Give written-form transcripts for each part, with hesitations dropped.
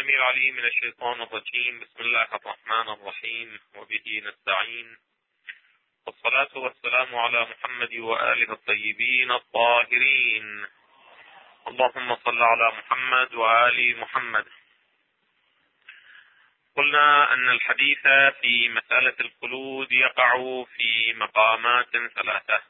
السميع العليم من الشيطان الرجيم. بسم الله الرحمن الرحيم، وبه نستعين، والصلاة والسلام على محمد وآله الطيبين الطاهرين. اللهم صل على محمد وآل محمد. قلنا أن الحديث في مسألة الخلود يقع في مقامات ثلاثة.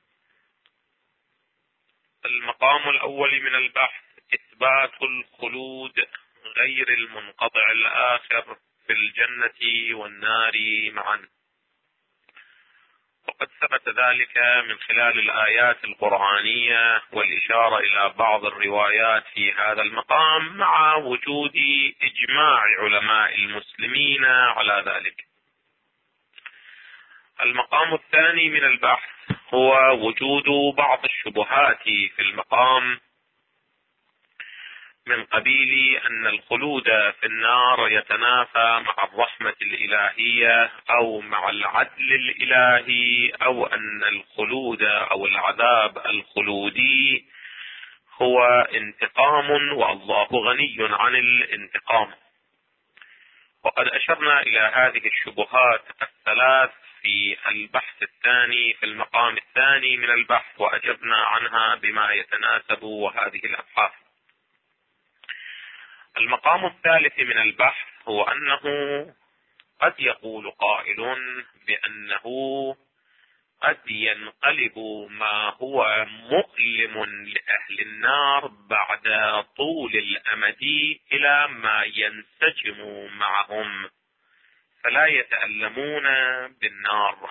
المقام الأول من البحث إثبات الخلود غير المنقطع الآخر في الجنة والنار معا، وقد ثبت ذلك من خلال الآيات القرآنية والإشارة إلى بعض الروايات في هذا المقام، مع وجود إجماع علماء المسلمين على ذلك. المقام الثاني من البحث هو وجود بعض الشبهات في المقام، من قبيل أن الخلود في النار يتنافى مع الرحمة الإلهية أو مع العدل الإلهي، أو أن الخلود أو العذاب الخلودي هو انتقام والله غني عن الانتقام. وقد أشرنا إلى هذه الشبهات الثلاث في البحث الثاني في المقام الثاني من البحث، وأجبنا عنها بما يتناسب هذه الأبحاث. المقام الثالث من البحث هو أنه قد يقول قائل بأنه قد ينقلب ما هو مؤلم لأهل النار بعد طول الأمد إلى ما ينسجم معهم فلا يتألمون بالنار.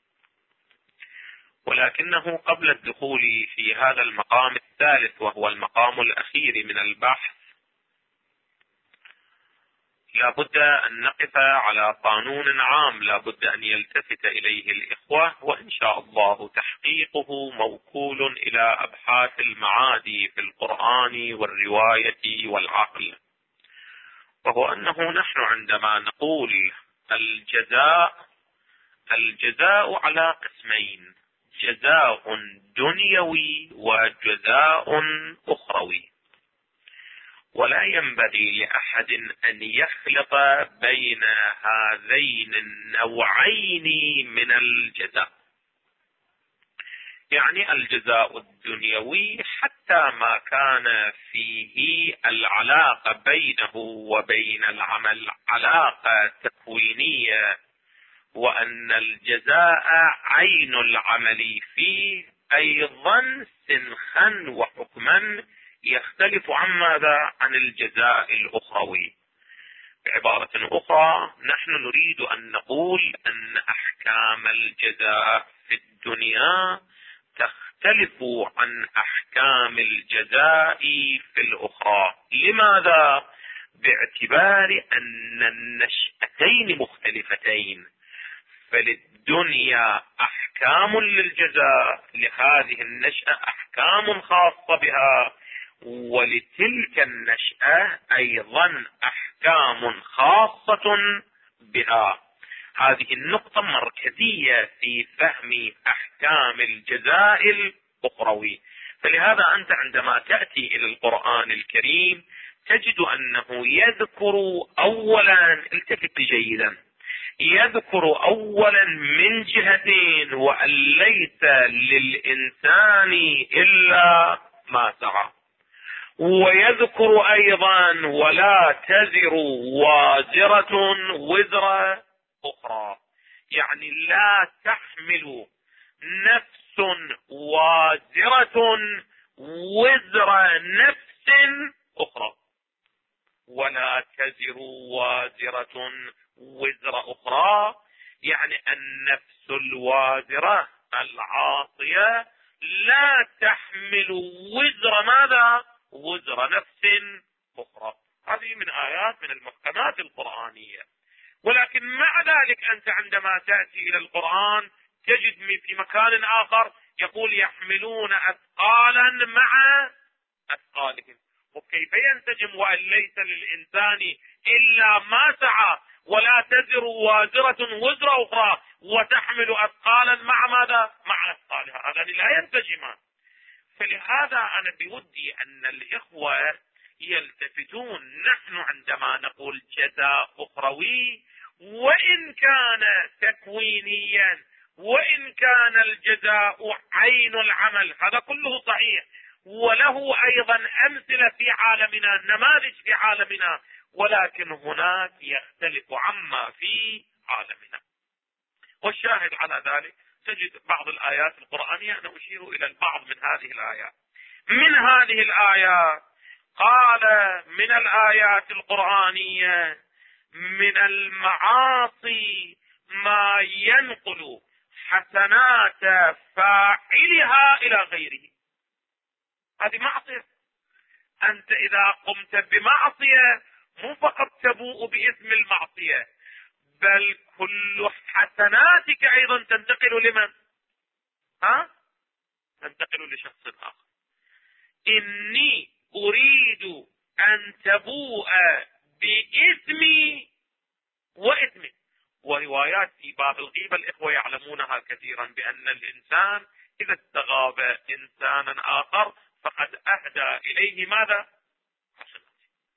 ولكنه قبل الدخول في هذا المقام الثالث وهو المقام الأخير من البحث، لا بد أن نقف على قانون عام لا بد أن يلتفت إليه الإخوة، وإن شاء الله تحقيقه موكول إلى أبحاث المعادي في القرآن والرواية والعقل. وهو أنه نحن عندما نقول الجزاء على قسمين: جزاء دنيوي وجزاء أخروي، ولا ينبغي لأحد أن يخلط بين هذين النوعين من الجزاء. يعني الجزاء الدنيوي حتى ما كان فيه العلاقة بينه وبين العمل علاقة تكوينية، وأن الجزاء عين العمل فيه أيضا سنخا وحكما يختلف عن ماذا؟ عن الجزاء الأخروي. بعبارة أخرى، نحن نريد أن نقول أن أحكام الجزاء في الدنيا تختلف عن أحكام الجزاء في الأخرى. لماذا؟ باعتبار أن النشأتين مختلفتين، فللدنيا أحكام للجزاء، لهذه النشأة أحكام خاصة بها، ولتلك النشأة أيضا أحكام خاصة بها. هذه النقطة مركزية في فهم أحكام الجزاء الأخروي. فلهذا أنت عندما تأتي إلى القرآن الكريم تجد أنه يذكر أولا، التفت جيدا، يذكر أولا من جهتين: وأن ليس للإنسان إلا ما سعى. ويذكر أيضا: ولا تزر وازرة وزر أخرى، يعني لا تحمل نفس وازرة وزر نفس أخرى. ولا تزر وازرة وزر أخرى يعني النفس الوازرة العاصية لا تحمل وزر ماذا؟ وزر نفس أخرى. هذه من آيات من المحكمات القرآنية. ولكن مع ذلك أنت عندما تأتي إلى القرآن تجد في مكان آخر يقول: يحملون أثقالا مع أثقالهم. وكيف ينسجم وأن ليس للإنسان إلا ما سعى، ولا تزر وازرة وزر أخرى، وتحمل أثقالا مع ماذا؟ مع أثقالها. هذا لا ينسجمان. فلهذا أنا بودي أن الإخوة يلتفتون. نحن عندما نقول جزاء أخروي وإن كان تكوينيا وإن كان الجزاء عين العمل، هذا كله صحيح، وله أيضا أمثلة في عالمنا، نماذج في عالمنا، ولكن هناك يختلف عما في عالمنا. والشاهد على ذلك تجد بعض الآيات القرآنية، أنا أشير إلى البعض من هذه الآيات. من هذه الآيات قال من الآيات القرآنية: من المعاصي ما ينقل حسنات فاعلها إلى غيره. هذه معصية. أنت إذا قمت بمعصية مو فقط تبوء باسم المعصية، بل كل حسناتك أيضا تنتقل لمن؟ تنتقل لشخص آخر. إني أريد أن تبوء باسمي واسمي. وروايات في باب الغيبة الإخوة يعلمونها كثيرا، بأن الإنسان إذا استغاب إنسانا آخر فقد أهدى إليه ماذا؟ حسنات.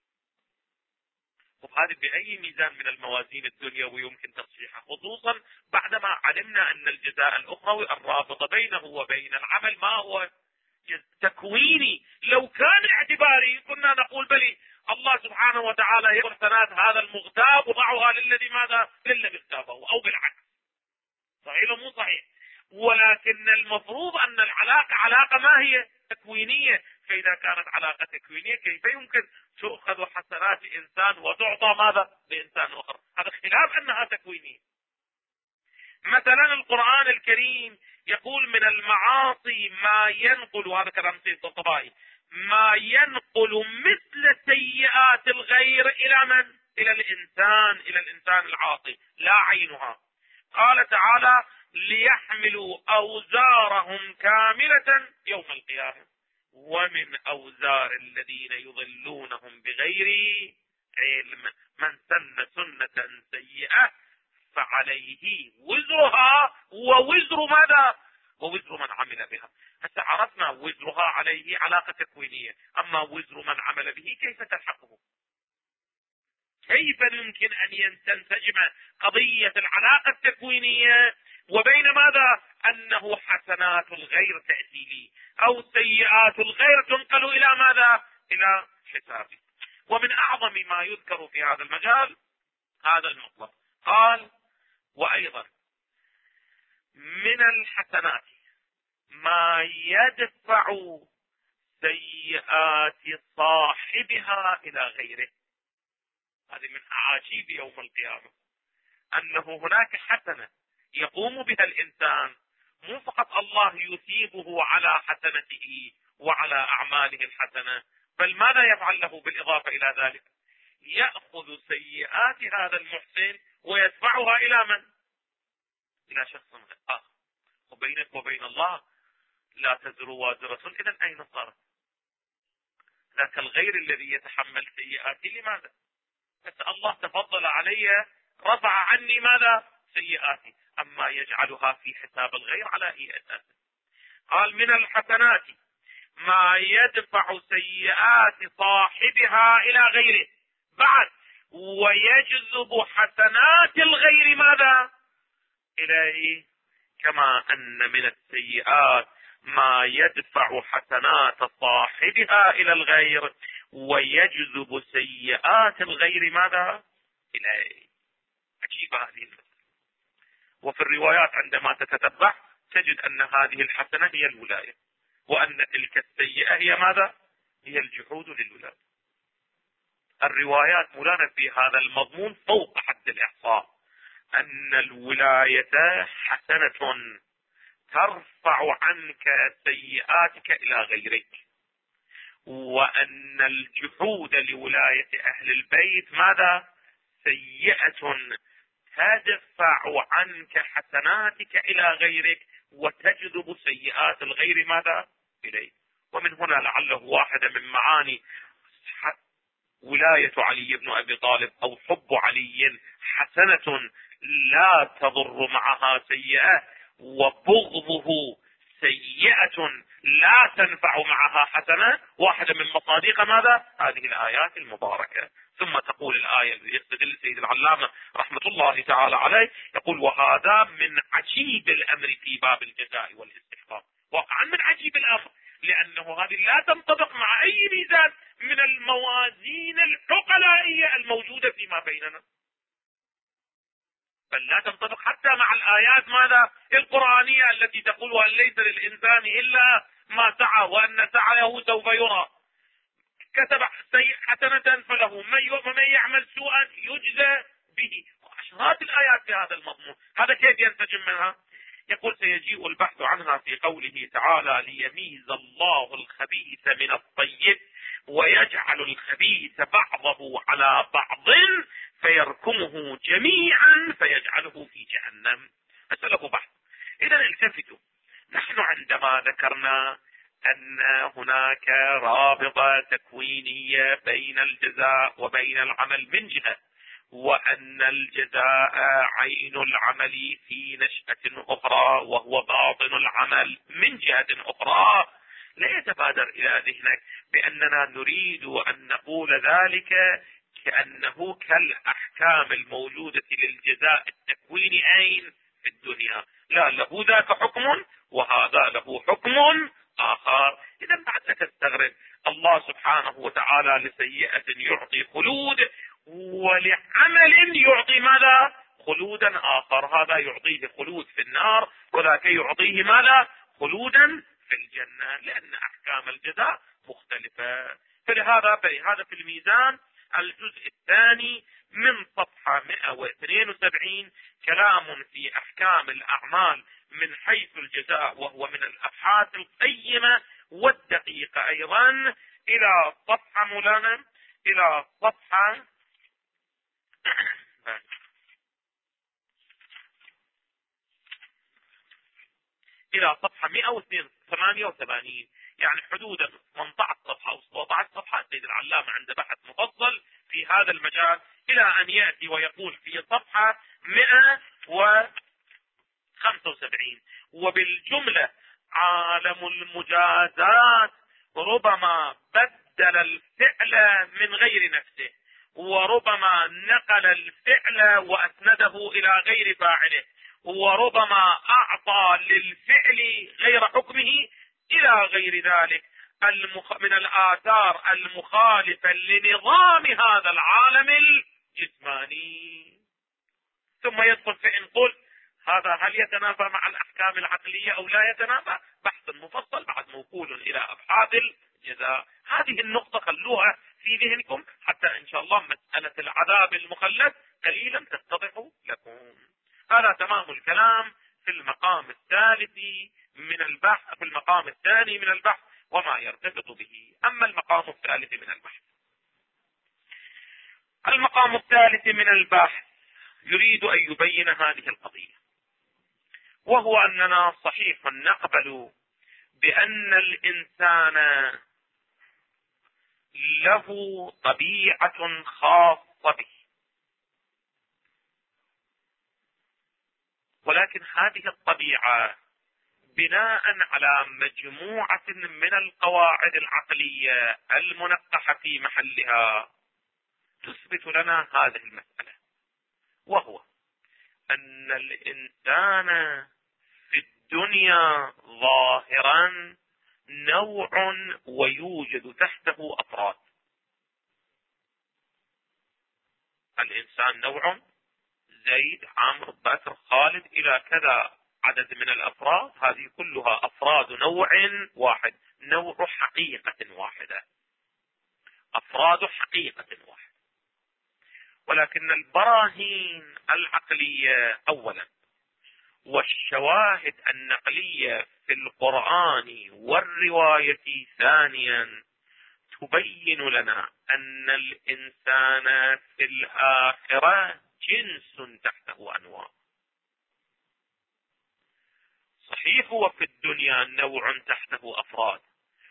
وهذه بأي ميزان من الموازين الدنيوية يمكن تصحيحها، خصوصا بعدما علمنا أن الجزاء الأخروي الرابط بينه وبين العمل ما هو تكويني. لو كان اعتباري كنا نقول بلي الله سبحانه وتعالى يقول حسنات هذا المغتاب وضعها للذي ماذا؟ للذي اغتابه، أو بالعكس. صحيح مو صحيح؟ ولكن المفروض أن العلاقة علاقة ما هي؟ تكوينية. فإذا كانت علاقة تكوينية كيف يمكن تؤخذ حسنات إنسان وتعطى ماذا؟ لإنسان آخر؟ هذا خلاف أنها تكوينية. مثلا القرآن الكريم يقول: من المعاصي ما ينقل، هذا كلام سيد الطبائي، ما ينقل مثل سيئات الغير إلى من؟ إلى الإنسان العاصي، لا عينها. قال تعالى: ليحملوا أوزارهم كاملة يوم القيامة ومن أوزار الذين يضلونهم بغير علم من سن سنة سيئة فعليه وزرها ووزر ماذا؟ ووزر من عمل بها. هسه عرفنا وزرها عليه علاقة تكوينية، أما وزر من عمل به كيف تلحقه؟ كيف يمكن أن تنسجم قضية العلاقة التكوينية وبين ماذا؟ أنه حسنات الغير تأتي لي أو سيئات الغير تنقل إلى ماذا؟ إلى حسابي. ومن أعظم ما يذكر في هذا المجال هذا المطلب. قال: وأيضا من الحسنات ما يدفع سيئات صاحبها إلى غيره. هذه من أعاجيب يوم القيامة، أنه هناك حسنة يقوم بها الإنسان، مو فقط الله يثيبه على حسنته وعلى أعماله الحسنة، بل ماذا يفعل له بالإضافة إلى ذلك؟ يأخذ سيئات هذا المحسن ويدفعها إلى من؟ إلى شخص آخر. وبينك وبين الله لا تزر وازرة، إذن أين صارت؟ ذاك الغير الذي يتحمل سيئاتي لماذا؟ بس الله تفضل علي، رفع عني ماذا؟ سيئاتي. أما يجعلها في حساب الغير على أي أساس؟ قال: من الحسنات ما يدفع سيئات صاحبها إلى غيره، بعد ويجذب حسنات الغير ماذا؟ إليه. كما أن من السيئات ما يدفع حسنات صاحبها إلى الغير ويجذب سيئات الغير ماذا؟ إليه. عجيبة هذه المسألة. وفي الروايات عندما تتتبع تجد أن هذه الحسنة هي الولاية، وأن تلك السيئة هي ماذا؟ هي الجحود للولاية. الروايات مولانا في هذا المضمون فوق حد الإحصاء، أن الولاية حسنة ترفع عنك سيئاتك إلى غيرك، وأن الجحود لولاية أهل البيت ماذا؟ سيئة تدفع عنك حسناتك إلى غيرك وتجذب سيئات الغير ماذا؟ إليك. ومن هنا لعله واحدة من معاني ولاية علي بن أبي طالب أو حب علي حسنة لا تضر معها سيئة، وبغضه سيئة لا تنفع معها حسنة، واحدة من مصادق ماذا؟ هذه الآيات المباركة. ثم تقول الآية التي يستدل سيد العلامة رحمة الله تعالى عليه، يقول: وهذا من عجيب الأمر في باب الجزاء والاستحقاق. واقعا من عجيب الأمر، لأنه هذه لا تنطبق مع أي ميزان من الموازين العقلائية الموجودة فيما بيننا، بل لا تنطبق حتى مع الآيات ماذا؟ القرآنية التي تقول: وأن ليس للإنسان إلا ما سعى وأن سعيه سوف يرى. كتب حسنة فله، ومن يعمل سوءا يجزى به. وعشرات الآيات في هذا المضمون. هذا كيف ينسجم منها؟ يقول: سيجيء البحث عنها في قوله تعالى: ليميز الله الخبيث من الطيب ويجعل الخبيث بعضه على بعض فيركمه جميعا فيجعله في جهنم. أسأله بحث. إذا التفتوا، نحن عندما ذكرنا أن هناك رابطة تكوينية بين الجزاء وبين العمل من جهة، وأن الجزاء عين العمل في نشأة أخرى وهو باطن العمل من جهة أخرى، لا يتبادر إلى ذهنك بأننا نريد أن نقول ذلك كأنه كالأحكام الموجودة للجزاء التكويني عين في الدنيا. لا، له ذاك حكم وهذا له حكم آخر. إذا بعد لا تستغرب، الله سبحانه وتعالى لسيئة يعطي خلود، ولعمل يعطي ماذا؟ خلودا آخر. هذا يعطيه خلود في النار، وذاك يعطيه ماذا؟ خلودا في الجنة، لأن أحكام الجزاء مختلفة. فلهذا في الميزان الجزء الثاني من صفحة 172 كلام في أحكام الأعمال من حيث الجزاء، وهو من الأبحاث القيمة والدقيقة أيضا. إلى صفحة مولانا، إلى صفحة إلى صفحة 188، يعني حدودا 18 صفحة أو 17 صفحة. سيد العلامة عنده بحث مفصل في هذا المجال، إلى أن يأتي ويقول في صفحة 175: وبالجملة عالم المجازات ربما بدل الفعل من غير نفسه، وربما نقل الفعل وأسنده إلى غير فاعله، وربما أعطى للفعل غير حكمه إلى غير ذلك من الآثار المخالفة لنظام هذا العالم الجسماني. ثم يدخل فإن قلت هذا هل يتنافى مع الأحكام العقلية أو لا يتنافى؟ بحث مفصل بعد موصول إلى أبحاث الجزاء. هذه النقطة خلوها في ذهنكم حتى إن شاء الله مسألة العذاب المخلد قليلا تتضح لكم. هذا تمام الكلام في المقام الثالث من البحث، في المقام الثاني من البحث وما يرتبط به. أما المقام الثالث من البحث، المقام الثالث من البحث يريد أن يبين هذه القضية، وهو أننا صحيح نقبل بأن الإنسان له طبيعة خاصة به، ولكن هذه الطبيعة بناء على مجموعة من القواعد العقلية المنقحة في محلها تثبت لنا هذه المسألة، وهو أن الإنسان في الدنيا ظاهرا نوع ويوجد تحته أفراد. الإنسان نوع، زيد، عمرو، بكر، خالد، إلى كذا عدد من الأفراد، هذه كلها أفراد نوع واحد، نوع حقيقة واحدة، أفراد حقيقة واحدة. ولكن البراهين العقلية أولا والشواهد النقلية في القرآن والرواية ثانيا تبين لنا أن الإنسان في الآخرة جنس تحته أنواع. صحيح هو في الدنيا نوع تحته أفراد،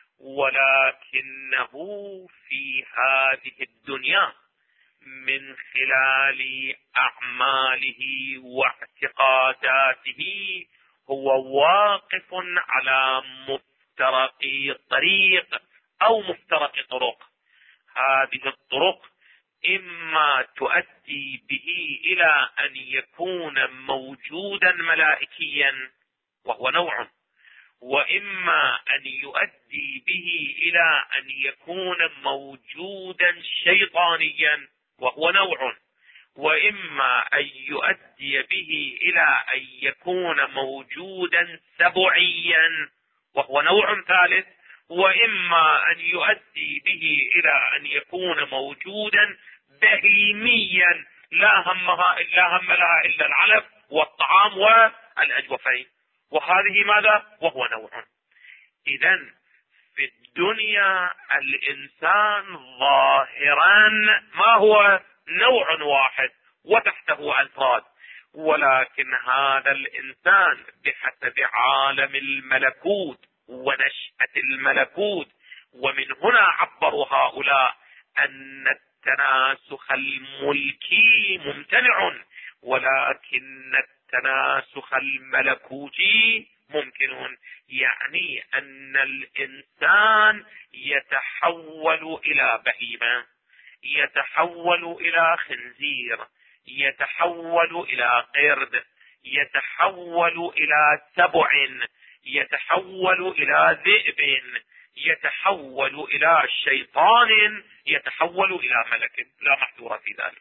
ولكنه في هذه الدنيا من خلال أعماله واعتقاداته هو واقف على مفترق طريق أو مفترق طرق. هذه الطرق إما تؤدي به إلى أن يكون موجودا ملائكيا وهو نوع، وإما أن يؤدي به إلى أن يكون موجودا شيطانيا وهو نوع، وإما أن يؤدي به إلى أن يكون موجودا سبعيا وهو نوع ثالث، وإما أن يؤدي به إلى أن يكون موجودا بهيميا لا هم لها إلا العلف والطعام والأجوفين، وهذه ماذا؟ وهو نوع. إذن في الدنيا الإنسان ظاهرا ما هو؟ نوع واحد وتحته أفراد، ولكن هذا الإنسان بحسب عالم الملكوت ونشأة الملكوت، ومن هنا عبروا هؤلاء أن التناسخ الملكي ممتنع، ولكن التناسخ الملكوتي ممكن. يعني أن الإنسان يتحول إلى بهيمة، يتحول إلى خنزير، يتحول إلى قرد، يتحول إلى سبع، يتحول إلى ذئب، يتحول إلى شيطان، يتحول إلى ملك، لا محذور في ذلك.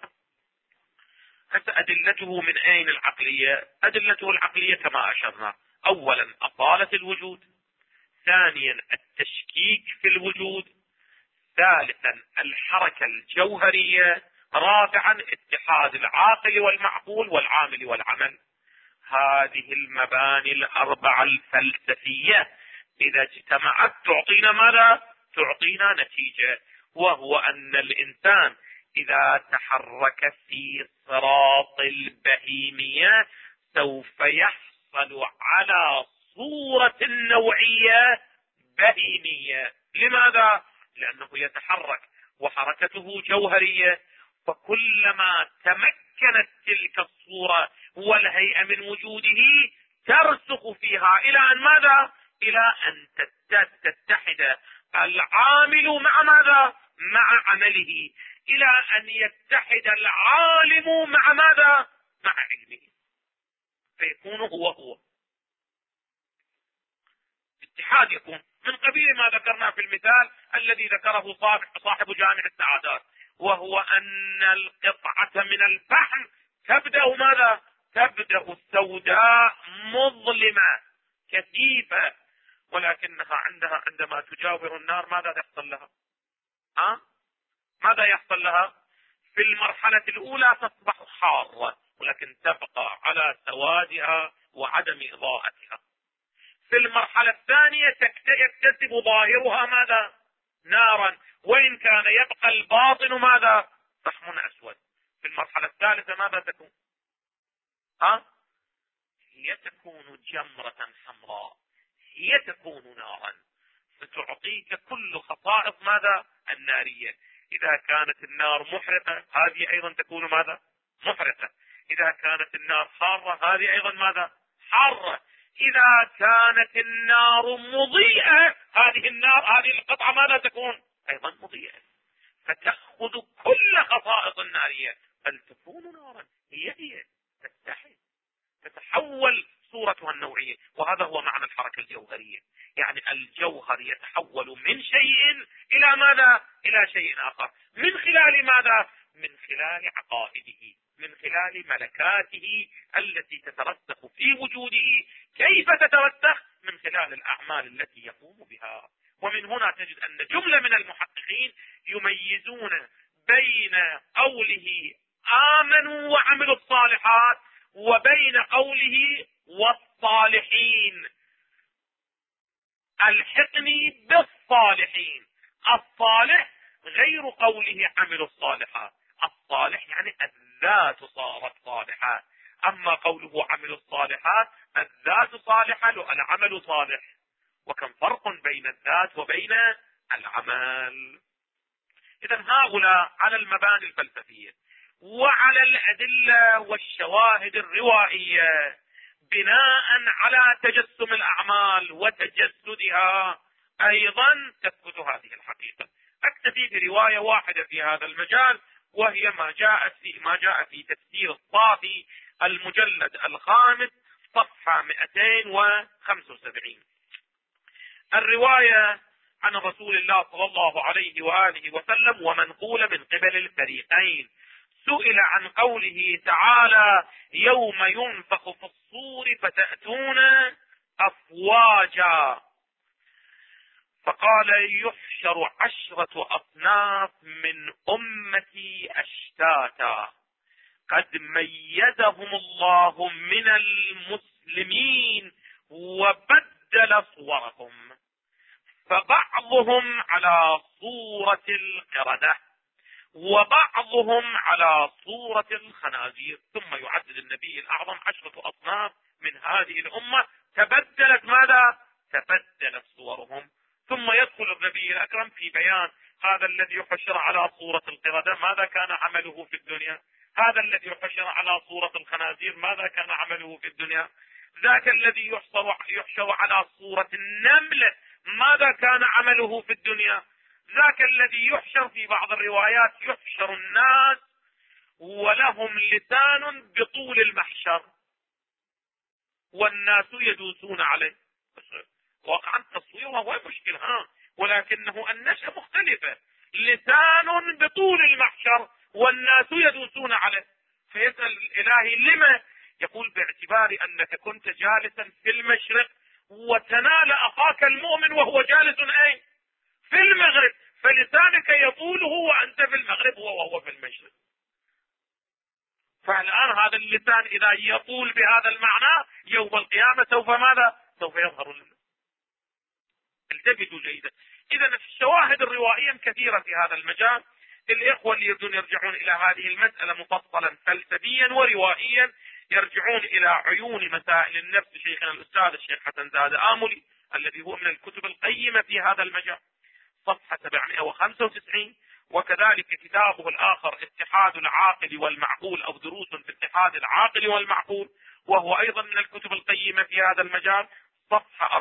هسه أدلته من أين العقلية؟ أدلته العقلية كما أشرنا: أولا أصالة الوجود، ثانيا التشكيك في الوجود، ثالثا الحركة الجوهرية، رابعا اتحاد العاقل والمعقول والعامل والعمل. هذه المباني الأربعة الفلسفية إذا اجتمعت تعطينا ماذا؟ تعطينا نتيجة، وهو أن الإنسان إذا تحرك في صراط البهيمية سوف يحصل على صورة نوعية بهيمية. لماذا؟ لأنه يتحرك وحركته جوهرية، فكلما تمكنت تلك الصورة والهيئة من وجوده ترسخ فيها إلى أن ماذا؟ إلى أن تتحد العامل مع ماذا؟ مع عمله، إلى أن يتحد العالم مع ماذا؟ مع علمه، فيكون هو اتحاد يكون من قبيل ما ذكرنا في المثال الذي ذكره صاحب جامع السعادات، وهو أن القطعة من الفحم تبدأ ماذا؟ تبدأ سوداء مظلمة كثيفة، ولكنها عندما تجاور النار ماذا يحصل لها؟ ماذا يحصل لها؟ في المرحلة الأولى تصبح حارة، ولكن تبقى على سوادها وعدم إضاءتها. في المرحلة الثانية يكتسب ظاهرها ماذا؟ نارا، وإن كان يبقى الباطن ماذا؟ فحم أسود. في المرحلة الثالثة ماذا تكون؟ هي تكون جمرة حمراء، هي تكون نارا، فتعطيك كل خصائص ماذا؟ النارية. إذا كانت النار محرقة هذه أيضا تكون ماذا؟ محرقة. إذا كانت النار حارة هذه أيضا ماذا؟ حارة. إذا كانت النار مضيئة هذه القطعة ماذا تكون؟ أيضا مضيئة. فتأخذ كل خصائص النارية بل تكون نارا، هي تتحول صورتها النوعية. وهذا هو معنى الحركة الجوهرية، يعني الجوهر يتحول من شيء إلى ماذا؟ إلى شيء آخر. من خلال ماذا؟ من خلال عقائده، من خلال ملكاته التي تترسخ في وجوده. كيف تترسخ؟ من خلال الأعمال التي يقوم بها. ومن هنا تجد أن جملة من المحققين يميزون بين قوله آمنوا وعملوا الصالحات وبين قوله والصالحين. الحقني بالصالحين. الصالح غير قوله عملوا الصالحات. الصالح يعني الذات صارت صالحة، أما قوله عملوا الصالحات الذات صالحة العمل صالح. وكم فرق بين الذات وبين العمل. إذن هؤلاء على المباني الفلسفية وعلى الأدلة والشواهد الروائية بناء على تجسم الأعمال وتجسدها أيضا تثبت هذه الحقيقة. أكتفي برواية واحدة في هذا المجال، وهي ما جاء في تفسير الطافي المجلد الخامس صفحة 275. الرواية عن رسول الله صلى الله عليه وآله وسلم ومنقولة من قبل الفريقين. سئل عن قوله تعالى: يوم ينفخ في الصور فتأتون أفواجا، فقال: يحشر 10 أصناف من أمتي أشتاتا قد ميزهم الله من المسلمين وبدل صورهم، فبعضهم على صورة القردة وبعضهم على صورة الخنازير. ثم يعدد النبي الأعظم 10 أصناف من هذه الأمة تبدلت ماذا؟ تبدلت صورهم. ثم يدخل النبي الأكرم في بيان هذا الذي يحشر على صورة القردة ماذا كان عمله في الدنيا، هذا الذي يحشر على صورة الخنازير ماذا كان عمله في الدنيا، ذاك الذي يحشر على صورة النمل ماذا كان عمله في الدنيا، ذاك الذي يحشر في بعض الروايات يحشر الناس ولهم لسان بطول المحشر والناس يدوسون عليه. واقعا تصويره هو مشكل ولكنه النشأة مختلفة، لسان بطول المحشر والناس يدوسون عليه. فيسأل الإلهي لما؟ يقول: باعتبار أنك كنت جالسا في المشرق وتنال أخاك المؤمن وهو جالس أين؟ في المغرب، فلسانك يطوله وأنت في المغرب وهو في المشرق. فالآن هذا اللسان إذا يطول بهذا المعنى يوم القيامة سوف ماذا؟ سوف يظهر لنا. التفتوا جيدا. إذا الشواهد الروائية كثيرة في هذا المجال. الإخوة اللي يريدون يرجعون إلى هذه المسألة مفصلا فلسفيا وروائيا يرجعون إلى عيون مسائل النفس شيخنا الأستاذ الشيخ حسن زاد آملي الذي هو من الكتب القيمة في هذا المجال، صفحة 795. وكذلك كتابه الآخر اتحاد العاقل والمعقول أو دروس في اتحاد العاقل والمعقول، وهو أيضا من الكتب القيمة في هذا المجال، صفحة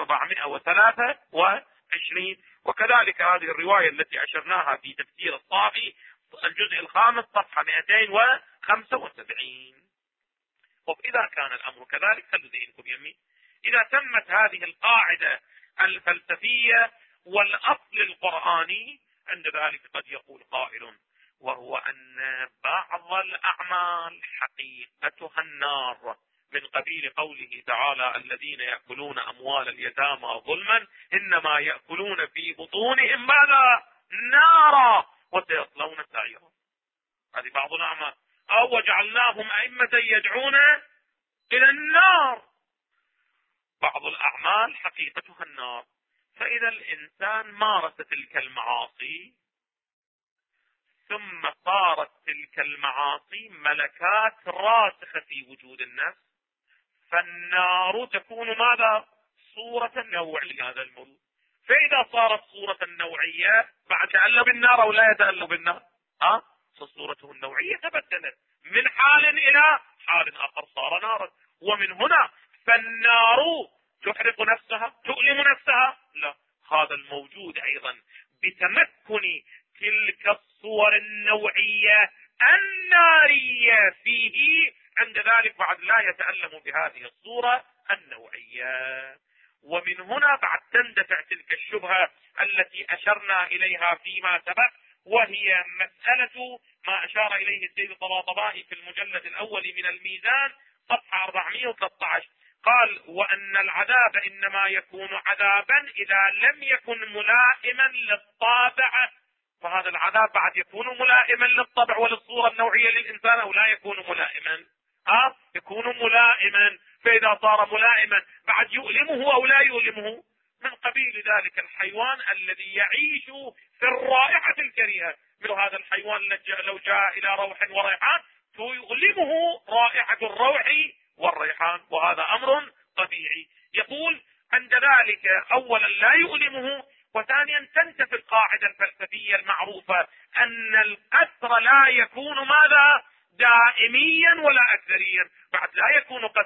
423. وكذلك هذه الرواية التي أشرناها في تفسير الطافي الجزء الخامس صفحة 275. إذا كان الأمر كذلك خلوا ذهنكم يمي، إذا تمت هذه القاعدة الفلسفية والأصل القرآني، عند ذلك قد يقول قائل وهو أن بعض الأعمال حقيقتها النار، من قبيل قوله تعالى: الذين يأكلون أموال اليتامى ظلما إنما يأكلون في بطونهم ماذا؟ نارا وسيصلون سعيرا. هذه بعض الأعمال. أو وجعلناهم أئمة يدعون إلى النار. بعض الأعمال حقيقتها النار. فإذا الإنسان مارس تلك المعاصي ثم صارت تلك المعاصي ملكات راسخة في وجود النفس، فالنار تكون ماذا؟ صورة نوعية هذا الموضوع. فإذا صارت صورة نوعية بعد يتألى بالنار أو لا يتألى بالنار؟ فصورته النوعية تبدلت من حال إلى حال آخر، صار نارا. ومن هنا فالنار تحرق نفسها، تؤلم نفسها؟ لا، هذا الموجود أيضا بتمكن تلك الصور النوعية النارية فيه، عند ذلك بعد لا يتألم بهذه الصورة النوعية. ومن هنا بعد تندفع تلك الشبهة التي أشرنا إليها فيما سبق، وهي مسألة ما أشار إليه السيد الطباطبائي في المجلد الأول من الميزان صفحة 413. قال: وأن العذاب إنما يكون عذابا إذا لم يكن ملائما للطابع. فهذا العذاب بعد يكون ملائما للطبع وللصورة النوعية للإنسان أو لا يكون ملائما؟ يكون ملائما. فإذا صار ملائما بعد يؤلمه أو لا يؤلمه؟ من قبيل ذلك الحيوان الذي يعيش في الرائحة الكريهة، مثل هذا الحيوان لو جاء إلى روح وريحان فيؤلمه رائحة الروح والريحان، وهذا أمر طبيعي. يقول عند ذلك أولا لا يؤلمه، وثانيا تنتفي القاعدة الفلسفية المعروفة أن القسر لا يكون ماذا؟ دائميا ولا أكثريا. بعد لا يكون قسرا،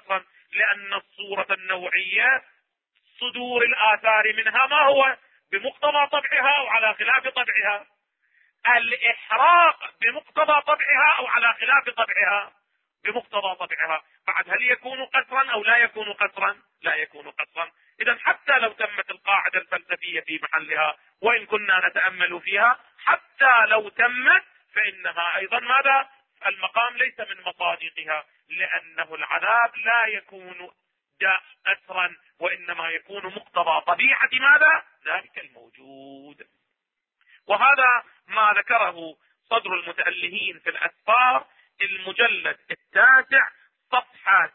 لأن الصورة النوعية صدور الآثار منها ما هو بمقتضى طبعها أو على خلاف طبعها، الإحراق بمقتضى طبعها أو على خلاف طبعها بمقتضى طبعها. بعد هل يكون قسرا أو لا يكون قسرا؟ لا يكون قسرا. إذا حتى لو تمت القاعدة الفلسفية في محلها وإن كنا نتأمل فيها، حتى لو تمت فإنها أيضا ماذا؟ المقام ليس من مصادقها، لأنه العذاب لا يكون قسرا وإنما يكون مقتضى طبيعة ماذا؟ ذلك الموجود. وهذا ما ذكره صدر المتألهين في الأسفار المجلد 9 صفحة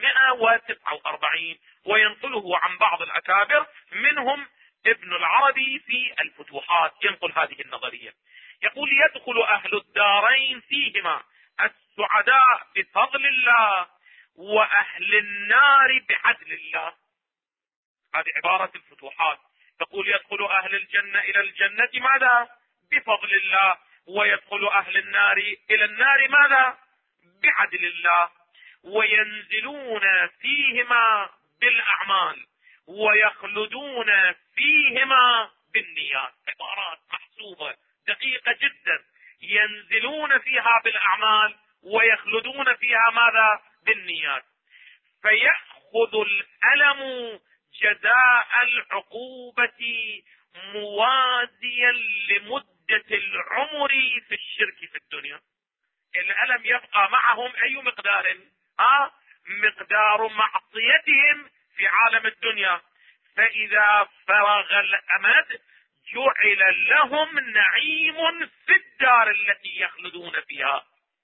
349، وينقله عن بعض الأكابر منهم ابن العربي في الفتوحات، ينقل هذه النظرية. يقول: يدخل أهل الدارين فيهما السعداء بفضل الله وأهل النار بعدل الله. هذه عبارة الفتوحات، تقول: يدخل أهل الجنة إلى الجنة ماذا؟ بفضل الله، ويدخل أهل النار إلى النار ماذا؟ بعدل الله، وينزلون فيهما بالأعمال ويخلدون فيهما بالنيات. عبارات محسوبة دقيقة جدا، ينزلون فيها بالأعمال ويخلدون فيها ماذا؟ بالنيات. فيأخذ الألم جزاء العقوبة موازيا لمدة العمر في الشرك في الدنيا. الألم يبقى معهم أي مقدار؟ مقدار معصيتهم في عالم الدنيا. فإذا فرغ الأمد جعل لهم نعيم في الدار التي يخلدون فيها.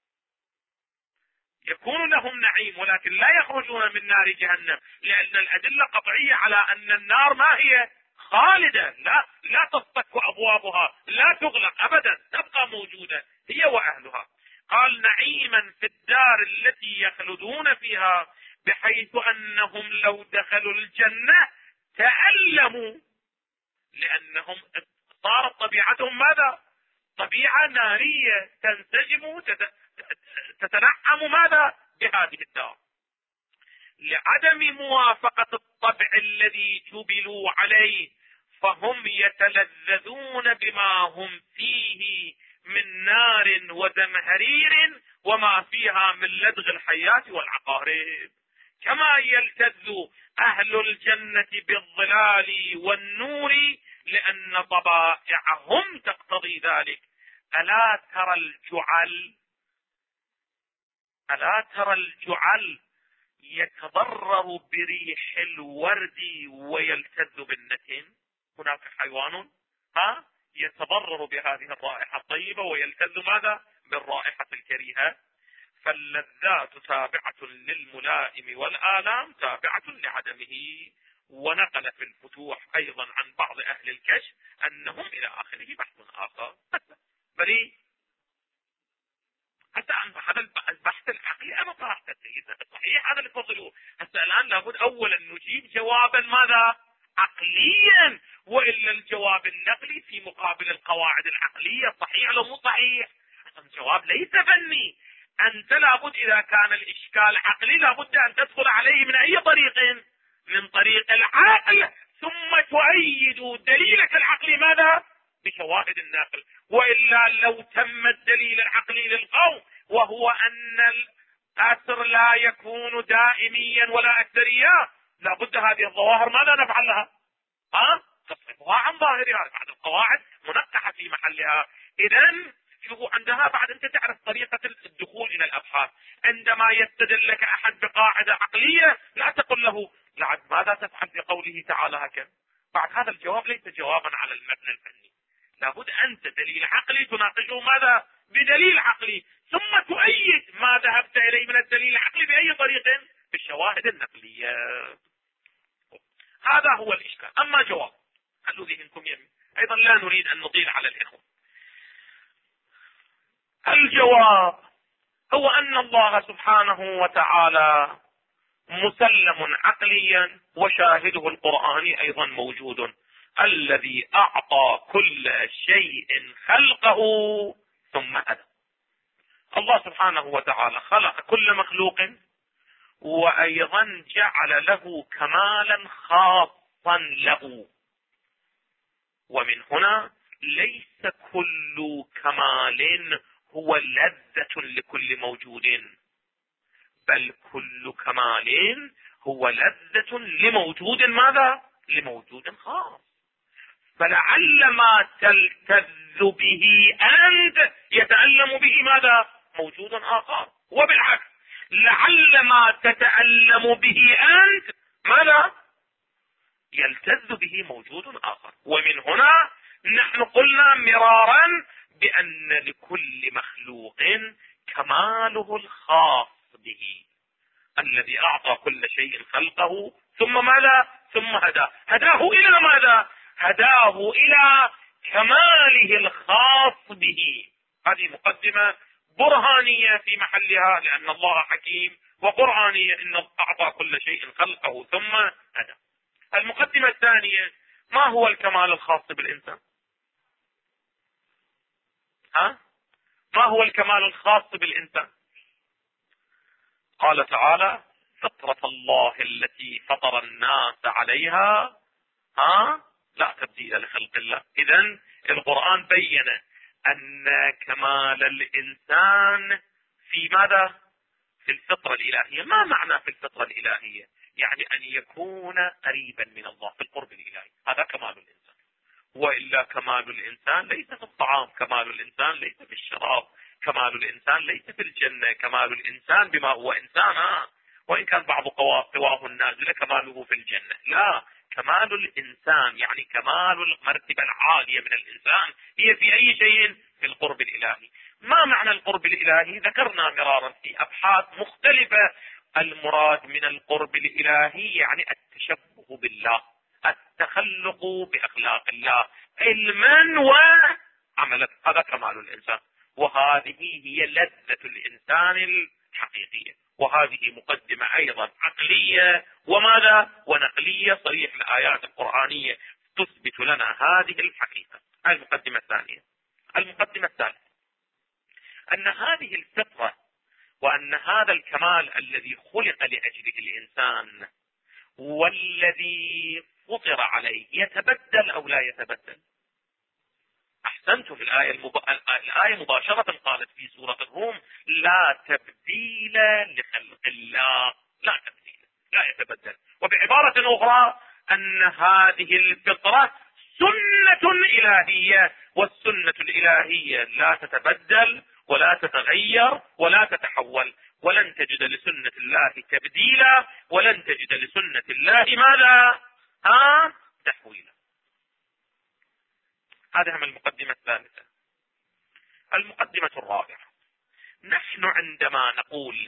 يكون لهم نعيم ولكن لا يخرجون من نار جهنم، لأن الأدلة قطعية على أن النار ما هي خالدة، لا تصطك أبوابها، لا تغلق أبدا، تبقى موجودة هي وأهلها. قال: نعيما في الدار التي يخلدون فيها، بحيث أنهم لو دخلوا الجنة تألموا، لأنهم صارت طبيعتهم ماذا؟ طبيعة نارية، تنسجم تتنعم ماذا؟ بهذه الدار، لعدم موافقة الطبع الذي جبلوا عليه، فهم يتلذذون بما هم فيه من نار وزمهرير وما فيها من لدغ الحياة والعقارب، كما يلتذ أهل الجنة بالظلال والنور، لأن طبائعهم تقتضي ذلك. ألا ترى الجعل يتضرر بريح الورد ويلتذ بالنتن؟ هناك حيوان يتضرر بهذه الرائحة الطيبة ويلتذ ماذا؟ بالرائحة الكريهة. فاللذات تابعة للملائم والآلام تابعة لعدمه. ونقل في الفتوح أيضا عن بعض أهل الكشف أنهم إلى آخره بحث آخر. بل حتى عن هذا البحث العقلي أنا طرحت سيدنا صحيح هذا اللي تفضلوه. حتى الآن لابد أولا نجيب جوابا ماذا؟ عقليا، وإلا الجواب النقلي في مقابل القواعد العقلية صحيح لو مو صحيح. الجواب ليس فني، أنت لابد إذا كان الإشكال عقلي لابد أن تدخل عليه من أي طريق؟ من طريق العقل، ثم تؤيد دليلك العقلي ماذا؟ بشواهد النقل. وإلا لو تم الدليل العقلي للقوم وهو أن الأثر لا يكون دائميا ولا أثريا، لابد هذه الظواهر ماذا نفعل لها؟ تصرفها عن ظاهرها. بعد القواعد منقحة في محلها. إذن شوفوا عندها بعد أنت تعرف طريقة الدخول إلى الأبحاث. عندما يستدل لك أحد بقاعدة عقلية لا تقل له لعد ماذا تفعل بقوله تعالى هكذا. بعد هذا الجواب ليس جوابا على المبنى الفني، لابد أنت دليل عقلي تناقشه ماذا؟ بدليل عقلي، ذ تؤيد ما ذهبت إليه من الدليل العقلي بأي طريق؟ بالشواهد النقلية. هذا هو الإشكال. أما جواب خلوا ذهنكم يمين، أيضا لا نريد أن نطيل على الإخوة. الجواب هو أن الله سبحانه وتعالى مسلم عقليا، وشاهده القرآني أيضا موجود، الذي أعطى كل شيء خلقه ثم هدى. الله سبحانه وتعالى خلق كل مخلوق وأيضا جعل له كمالا خاصا له. ومن هنا ليس كل كمال هو لذة لكل موجود، بل كل كمال هو لذة لموجود ماذا؟ لموجود خاص. فلعل ما تلتذ به أنت يتألم به ماذا؟ موجود آخر. وبالعكس لعل ما تتألم به أنت ماذا؟ يلتذ به موجود آخر. ومن هنا نحن قلنا مرارا بأن لكل مخلوق كماله الخاص به، الذي أعطى كل شيء خلقه ثم ماذا؟ ثم هداه إلى ماذا؟ هداه إلى كماله الخاص به. هذه مقدمة برهانية في محلها، لأن الله حكيم، وقرآنية إنه أعطى كل شيء خلقه ثم هدى. المقدمة الثانية، ما هو الكمال الخاص بالإنسان؟ ما هو الكمال الخاص بالإنسان؟ قال تعالى: فطرة الله التي فطر الناس عليها لا تبديل لخلق الله. إذن القرآن بين أن كمال الإنسان في ماذا؟ في الفطرة الإلهية. ما معنى في الفطرة الإلهية؟ يعني أن يكون قريبا من الله في القرب الإلهي، هذا كمال الإنسان. وإلا كمال الإنسان ليس في الطعام، كمال الإنسان ليس في الشراب، كمال الإنسان ليس في الجنة، كمال الإنسان بما هو إنسان، وإن كان بعض قواه النازلة كماله في الجنة. لا، كمال الإنسان يعني كمال المرتبة العالية من الإنسان هي في أي شيء؟ في القرب الإلهي. ما معنى القرب الإلهي؟ ذكرنا مرارا في أبحاث مختلفة. المراد من القرب الإلهي يعني التشبه بالله، التخلق بأخلاق الله علما وعملا، هذا كمال الإنسان. وهذه هي لذة الإنسان الحقيقية. وهذه مقدمة أيضا عقلية وماذا؟ ونقلية، صريح الآيات القرآنية تثبت لنا هذه الحقيقة. المقدمة الثانية. المقدمة الثالثة، أن هذه الفطرة وأن هذا الكمال الذي خلق لأجله الإنسان والذي فطر عليه يتبدل أو لا يتبدل. أحسنت. في الآية مباشرة قالت في سورة الروم: لا تبديل لخلق الله، لا تبديل، لا يتبدل. وبعبارة أخرى أن هذه الفطرة سنة إلهية، والسنة الإلهية لا تتبدل ولا تتغير ولا تتحول، ولن تجد لسنة الله تبديلا، ولن تجد لسنة الله ماذا؟ تحويلا. هذه من المقدمة الثالثة. المقدمة الرابعة، نحن عندما نقول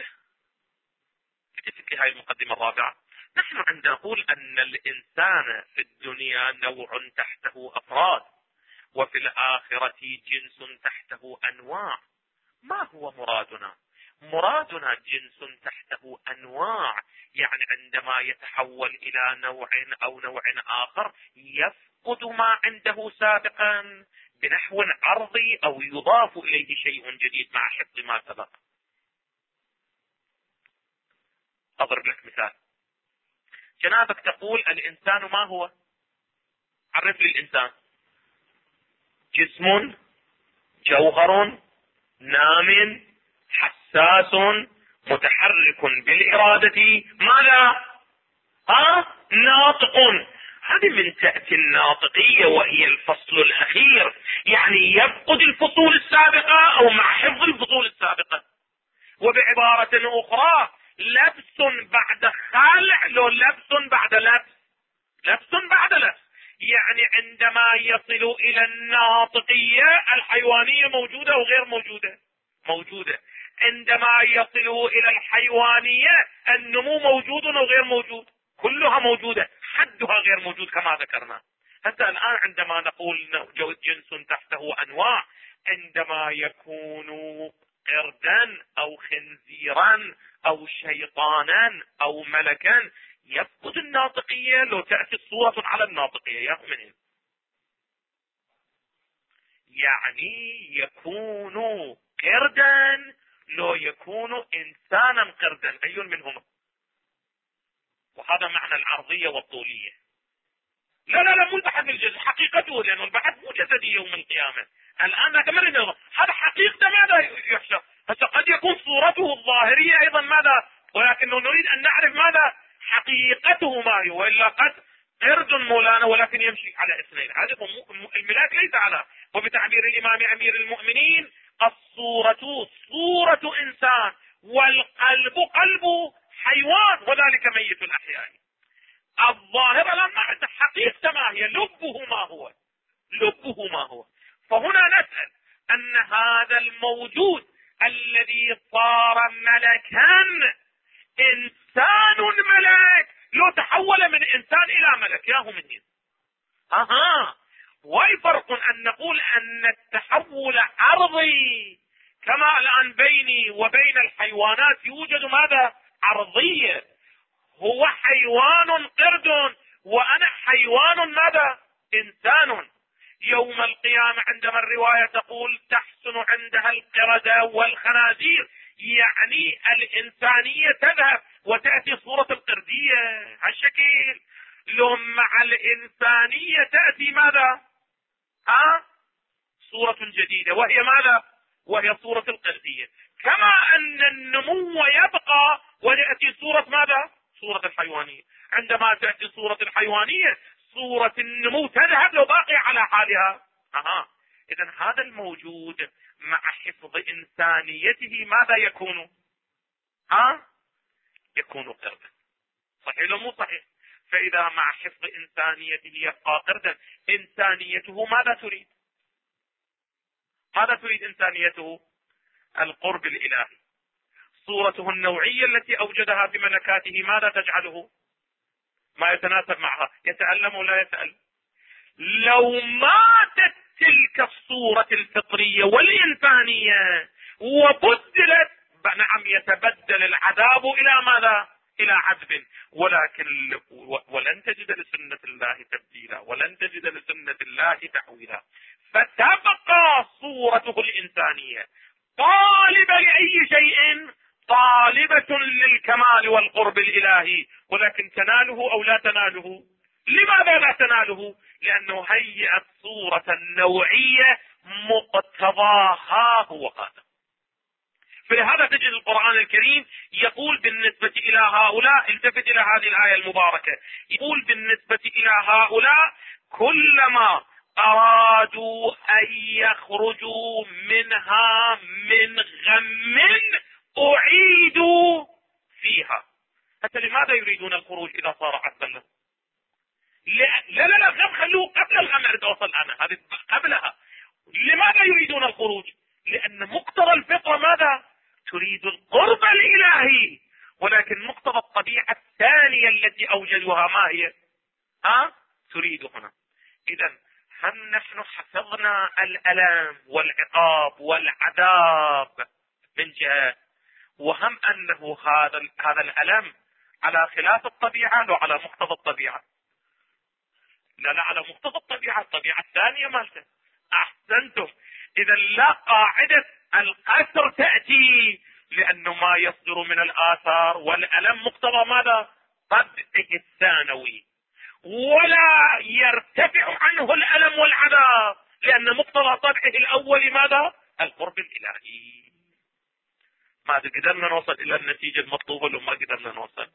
في هذه المقدمة الرابعة، نحن عندما نقول أن الإنسان في الدنيا نوع تحته أفراد، وفي الآخرة جنس تحته أنواع. ما هو مرادنا؟ مرادنا جنس تحته أنواع، يعني عندما يتحول إلى نوع أو نوع آخر يفقد ما عنده سابقا بنحو عرضي، أو يضاف إليه شيء جديد مع حفظ ما سبق. أضرب لك مثال. جنابك تقول الإنسان ما هو؟ عرف لي الإنسان. جسم، جوهر، نام، حساس، متحرك بالإرادة، ماذا؟ ناطق. هذه من تأتي الناطقية وهي الفصل الأخير، يعني يفقد الفصول السابقة أو مع حفظ الفصول السابقة. وبعبارة أخرى لبس بعد خلع، لو لبس بعد لبس، لبس بعد لبس. يعني عندما يصل إلى الناطقية الحيوانية موجودة أو غير موجودة؟ موجودة. عندما يصل إلى الحيوانية النمو موجود أو غير موجود؟ كلها موجودة، حدها غير موجود كما ذكرنا. حتى الآن عندما نقول جنس تحته أنواع، عندما يكون قردا أو خنزيرا أو شيطانا أو ملكا يفقد الناطقية. لو تأتي الصورة على الناطقية يا منين؟ يعني يكون قردا، لو يكون إنسانا قردا، أي منهما؟ وهذا معنى العرضية والطولية. لا مو البحث الجزء حقيقته، لأنه البحث مو جسدي يوم القيامة. الآن هذا حقيقة ماذا يحشر؟ هسه قد يكون صورته الظاهرية أيضا ماذا، ولكن نريد أن نعرف ماذا حقيقته ما هي، وإلا قد قرد مولانا ولكن يمشي على اثنين. هذا الملاك ليس على، وبتعبير الإمام أمير المؤمنين الصورة صورة إنسان والقلب قلب حيوان وذلك ميت الأحياء. الظاهرة لما عند حقيقة ما هي، لبه ما هو. فهنا نسأل أن هذا الموجود الذي صار ملكا إنسان ملك، لو تحول من إنسان إلى ملك ياهو منين؟ والفرق أن نقول أن التحول عرضي، كما الآن بيني وبين الحيوانات يوجد ماذا؟ عرضية. هو حيوان قرد وأنا حيوان ماذا؟ إنسان. يوم القيامة عندما الرواية تقول تحسن عندها القردة والخنازير، يعني الإنسانية تذهب وتأتي صورة القردية هالشكل. لو مع الإنسانية تأتي ماذا؟ صورة جديدة، وهي ماذا؟ وهي صورة القردية. كما أن النمو يبقى ويأتي صورة ماذا؟ صورة الحيوانية. عندما تأتي صورة الحيوانية صورة النمو تذهب لو باقي على حالها. إذن هذا الموجود مع حفظ إنسانيته ماذا يكون؟ يكون قردا. صحيح لو مو صحيح؟ فإذا مع حفظ إنسانيته يبقى قردا، إنسانيته ماذا تريد؟ ماذا تريد إنسانيته؟ القرب الإلهي. صورته النوعية التي أوجدها بملكاته ماذا تجعله؟ ما يتناسب معها، يتألم ولا يتألم. لو ماتت تلك الصورة الفطرية والإنسانية وبدلت، نعم يتبدل العذاب إلى ماذا؟ إلى عذب. ولكن ولن تجد لسنة الله تبديلا، ولن تجد لسنة الله تحويلا. فتبقى صورته الإنسانية طالبة لأي شيء؟ طالبة للكمال والقرب الإلهي. ولكن تناله أو لا تناله؟ لماذا لا تناله؟ لأنه هيئت صورة نوعية مقتضاها هو هذا. فلهذا تجد القرآن الكريم يقول بالنسبة إلى هؤلاء، التفت إلى هذه الآية المباركة، يقول بالنسبة إلى هؤلاء كلما أرادوا أن يخرجوا منها من غم أعيدوا فيها. حتى لماذا يريدون الخروج إذا صار عذبا لهم؟ لا غم خلوه قبل الغم، أريد أوصل أنا هذه قبلها. لماذا يريدون الخروج؟ لأن مقتضى الفطرة ماذا؟ تريد القرب الإلهي. ولكن مقتضى الطبيعة الثانية التي أوجدوها ما هي؟ تريد هنا. إذن هل نحن حفظنا الألم والعقاب والعذاب من جهة، وهم أنه هذا الألم على خلاف الطبيعة لو على مقتضى الطبيعة؟ لا على مقتضى الطبيعة، الطبيعة الثانية مالته. أحسنتم. إذا لا، قاعدة القسر تأتي لأنه ما يصدر من الآثار والألم مقتضى ماذا؟ طبعه الثانوي، ولا يرتفع عنه الألم والعذاب لأن مقتضى طبعه الأول ماذا؟ القرب الإلهي. ما قدرنا نوصل إلى النتيجة المطلوبة لو ما قدرنا نوصل.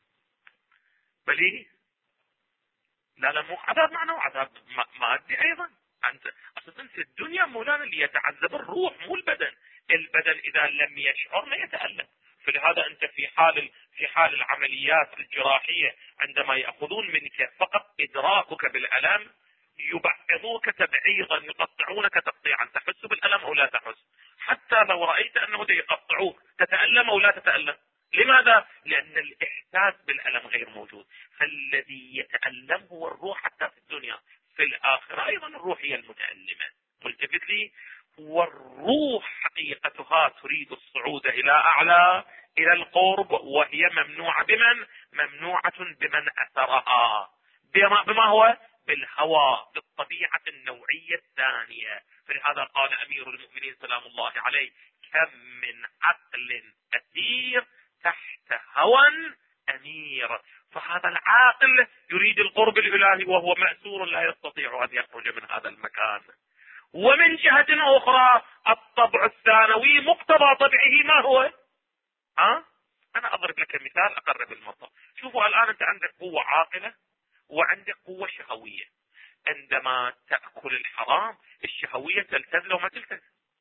بلي لا مو عذاب معناه عذاب مادي أيضا. أنت أصلا في الدنيا مولانا اللي يتعذب الروح مو البدن. البدن إذا لم يشعر ما يتألم. فلهذا أنت في حال العمليات الجراحية عندما يأخذون منك فقط إدراكك بالألم يبعضوك تبعيضا، يقطعونك تقطيعا، تحس بالألم أو لا تحس. حتى لو رأيت أنه يقطعوك تتألم أو لا تتألم. لماذا؟ لأن الإحساس بالألم غير موجود. فالذي يتألم هو الروح حتى في الدنيا. في الآخرة أيضا الروح هي المتألمة. ملتفت لي؟ والروح حقيقتها تريد الصعود إلى أعلى، إلى القرب، وهي ممنوعة بمن؟ ممنوعة بمن أثرها. بما هو؟ بالهوى، بالطبيعة النوعية الثانية. فلهذا قال أمير المؤمنين سلام الله عليه: كم من عقل أثير تحت هوى أمير. فهذا العاقل يريد القرب الإلهي وهو مأسور لا يستطيع أن يخرج من هذا المكان. ومن جهة أخرى الطبع الثانوي مقتضى طبعه ما هو؟ أنا أضرب لك مثال أقرب الموضوع. شوفوا الآن أنت عندك قوة عاقلة وعندك قوة شهوية. عندما تأكل الحرام الشهوية تلتذ لو ما تلتذ،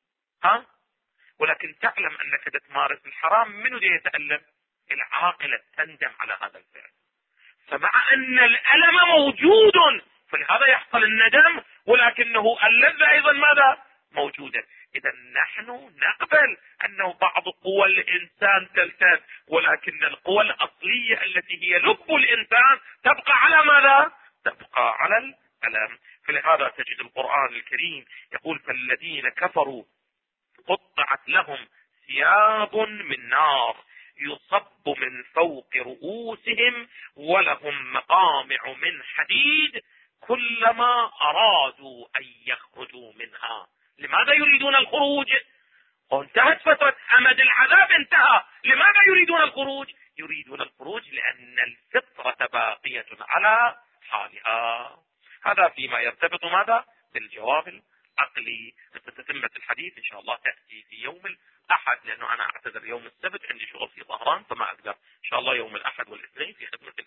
ولكن تعلم أنك تمارس الحرام، منو دي يتألم؟ العاقلة تندم على هذا الفعل. فمع أن الألم موجود فلهذا يحصل الندم، ولكنه اللذة أيضا ماذا؟ موجودة. إذا نحن نقبل أنه بعض قوى الإنسان تلتذ، ولكن القوى الأصلية التي هي لب الإنسان تبقى على ماذا؟ تبقى على الألم. فلهذا تجد القرآن الكريم يقول: فالذين كفروا قطعت لهم ثياب من نار يصب من فوق رؤوسهم ولهم مقامع من حديد كلما أرادوا أن يخرجوا منها. لماذا يريدون الخروج؟ انتهت فترة أمد العذاب، انتهى. لماذا يريدون الخروج؟ يريدون الخروج لأن الفطرة باقية على حالها. هذا فيما يرتبط ماذا؟ بالجواب العقلي. تتمة الحديث إن شاء الله تأتي في يوم الأحد، لأنه أنا أعتذر يوم السبت عندي شغل في طهران فما أقدر. إن شاء الله يوم الأحد والاثنين في خدمة